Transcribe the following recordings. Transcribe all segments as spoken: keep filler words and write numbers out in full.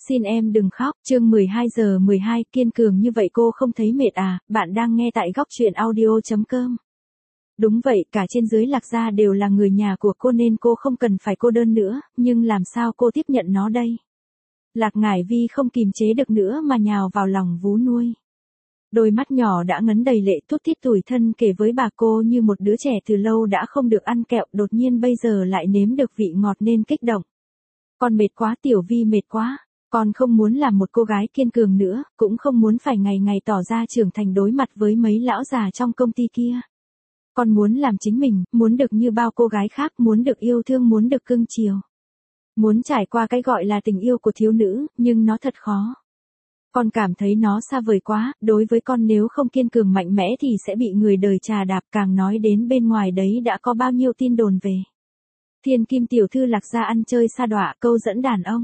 Xin em đừng khóc, chương mười hai giờ mười hai, kiên cường như vậy cô không thấy mệt à, bạn đang nghe tại góc truyện audio.com. Đúng vậy, cả trên dưới Lạc gia đều là người nhà của cô nên cô không cần phải cô đơn nữa, nhưng làm sao cô tiếp nhận nó đây? Lạc Ngải Vi không kìm chế được nữa mà nhào vào lòng vú nuôi. Đôi mắt nhỏ đã ngấn đầy lệ thút thít tủi thân kể với bà cô như một đứa trẻ từ lâu đã không được ăn kẹo đột nhiên bây giờ lại nếm được vị ngọt nên kích động. Con mệt quá Tiểu Vi mệt quá. Con không muốn làm một cô gái kiên cường nữa, cũng không muốn phải ngày ngày tỏ ra trưởng thành đối mặt với mấy lão già trong công ty kia. Con muốn làm chính mình, muốn được như bao cô gái khác, muốn được yêu thương, muốn được cưng chiều. Muốn trải qua cái gọi là tình yêu của thiếu nữ, nhưng nó thật khó. Con cảm thấy nó xa vời quá, đối với con nếu không kiên cường mạnh mẽ thì sẽ bị người đời trà đạp, càng nói đến bên ngoài đấy đã có bao nhiêu tin đồn về. Thiên kim tiểu thư Lạc gia ăn chơi sa đọa, câu dẫn đàn ông.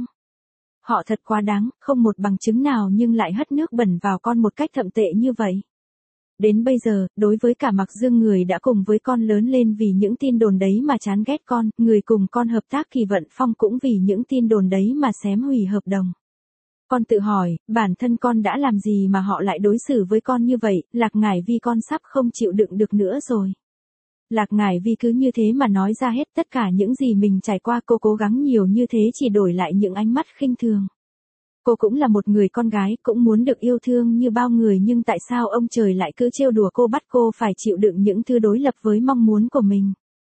Họ thật quá đáng, không một bằng chứng nào nhưng lại hất nước bẩn vào con một cách thậm tệ như vậy. Đến bây giờ, đối với cả Mạc Dương người đã cùng với con lớn lên vì những tin đồn đấy mà chán ghét con, người cùng con hợp tác Kỳ Vận Phong cũng vì những tin đồn đấy mà xém hủy hợp đồng. Con tự hỏi, bản thân con đã làm gì mà họ lại đối xử với con như vậy, Lạc Ngải Vi con sắp không chịu đựng được nữa rồi. Lạc Ngải Vi cứ như thế mà nói ra hết tất cả những gì mình trải qua, cô cố gắng nhiều như thế chỉ đổi lại những ánh mắt khinh thường. Cô cũng là một người con gái, cũng muốn được yêu thương như bao người nhưng tại sao ông trời lại cứ trêu đùa cô, bắt cô phải chịu đựng những thứ đối lập với mong muốn của mình.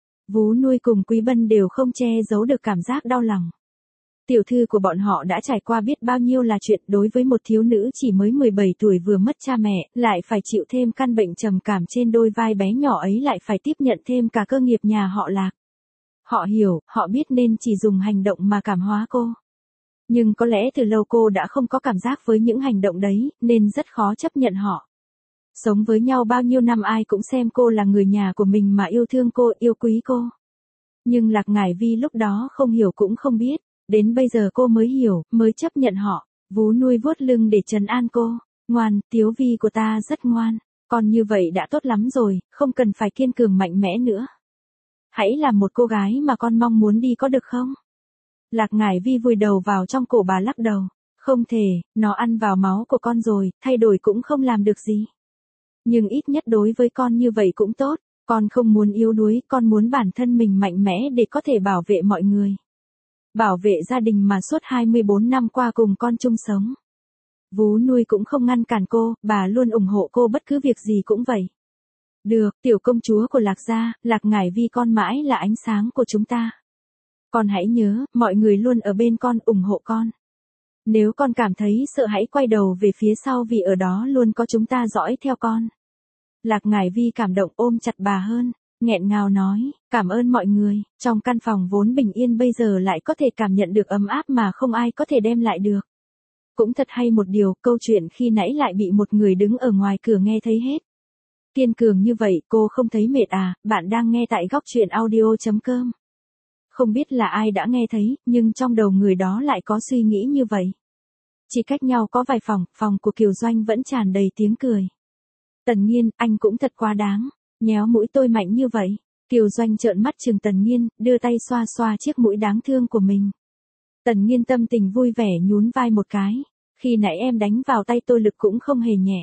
Vú nuôi cùng Quý Bân đều không che giấu được cảm giác đau lòng. Tiểu thư của bọn họ đã trải qua biết bao nhiêu là chuyện, đối với một thiếu nữ chỉ mới mười bảy tuổi vừa mất cha mẹ, lại phải chịu thêm căn bệnh trầm cảm trên đôi vai bé nhỏ ấy, lại phải tiếp nhận thêm cả cơ nghiệp nhà họ Lạc. Họ hiểu, họ biết nên chỉ dùng hành động mà cảm hóa cô. Nhưng có lẽ từ lâu cô đã không có cảm giác với những hành động đấy, nên rất khó chấp nhận họ. Sống với nhau bao nhiêu năm ai cũng xem cô là người nhà của mình mà yêu thương cô, yêu quý cô. Nhưng Lạc Ngải Vi lúc đó không hiểu cũng không biết. Đến bây giờ cô mới hiểu, mới chấp nhận họ. Vú nuôi vuốt lưng để trấn an cô. Ngoan, Tiếu Vi của ta rất ngoan. Con như vậy đã tốt lắm rồi, không cần phải kiên cường mạnh mẽ nữa. Hãy làm một cô gái mà con mong muốn đi có được không? Lạc Ngải Vi vùi đầu vào trong cổ bà lắc đầu. Không thể, nó ăn vào máu của con rồi, thay đổi cũng không làm được gì. Nhưng ít nhất đối với con như vậy cũng tốt. Con không muốn yếu đuối, con muốn bản thân mình mạnh mẽ để có thể bảo vệ mọi người. Bảo vệ gia đình mà suốt hai mươi bốn năm qua cùng con chung sống. Vú nuôi cũng không ngăn cản cô, bà luôn ủng hộ cô bất cứ việc gì cũng vậy. Được, tiểu công chúa của Lạc gia, Lạc Ngải Vi con mãi là ánh sáng của chúng ta. Con hãy nhớ, mọi người luôn ở bên con, ủng hộ con. Nếu con cảm thấy sợ hãy quay đầu về phía sau vì ở đó luôn có chúng ta dõi theo con. Lạc Ngải Vi cảm động ôm chặt bà hơn. Nghẹn ngào nói, cảm ơn mọi người, trong căn phòng vốn bình yên bây giờ lại có thể cảm nhận được ấm áp mà không ai có thể đem lại được. Cũng thật hay một điều, câu chuyện khi nãy lại bị một người đứng ở ngoài cửa nghe thấy hết. Kiên cường như vậy, cô không thấy mệt à, bạn đang nghe tại góc truyện audio.com. Không biết là ai đã nghe thấy, nhưng trong đầu người đó lại có suy nghĩ như vậy. Chỉ cách nhau có vài phòng, phòng của Kiều Doanh vẫn tràn đầy tiếng cười. Tần Nghiên, anh cũng thật quá đáng. Nhéo mũi tôi mạnh như vậy. Kiều Doanh trợn mắt trừng Tần Nghiên, đưa tay xoa xoa chiếc mũi đáng thương của mình. Tần Nghiên tâm tình vui vẻ nhún vai một cái. Khi nãy em đánh vào tay tôi lực cũng không hề nhẹ.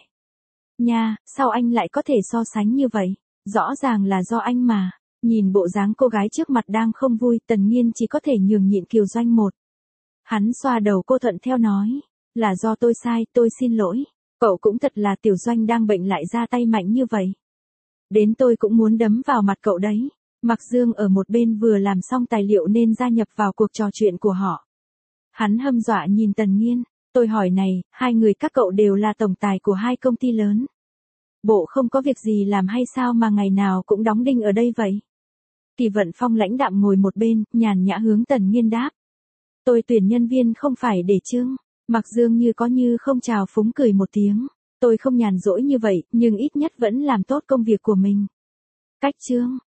Nha, sao anh lại có thể so sánh như vậy? Rõ ràng là do anh mà. Nhìn bộ dáng cô gái trước mặt đang không vui, Tần Nghiên chỉ có thể nhường nhịn Kiều Doanh một. Hắn xoa đầu cô thuận theo nói. Là do tôi sai, tôi xin lỗi. Cậu cũng thật là Tiểu Doanh đang bệnh lại ra tay mạnh như vậy. Đến tôi cũng muốn đấm vào mặt cậu đấy. Mạc Dương ở một bên vừa làm xong tài liệu nên gia nhập vào cuộc trò chuyện của họ. Hắn hâm dọa nhìn Tần Nghiên. Tôi hỏi này, hai người các cậu đều là tổng tài của hai công ty lớn. Bộ không có việc gì làm hay sao mà ngày nào cũng đóng đinh ở đây vậy? Kỳ Vận Phong lãnh đạm ngồi một bên, nhàn nhã hướng Tần Nghiên đáp. Tôi tuyển nhân viên không phải để trưng. Mạc Dương như có như không chào phúng cười một tiếng. Tôi không nhàn rỗi như vậy, nhưng ít nhất vẫn làm tốt công việc của mình. Cách chương,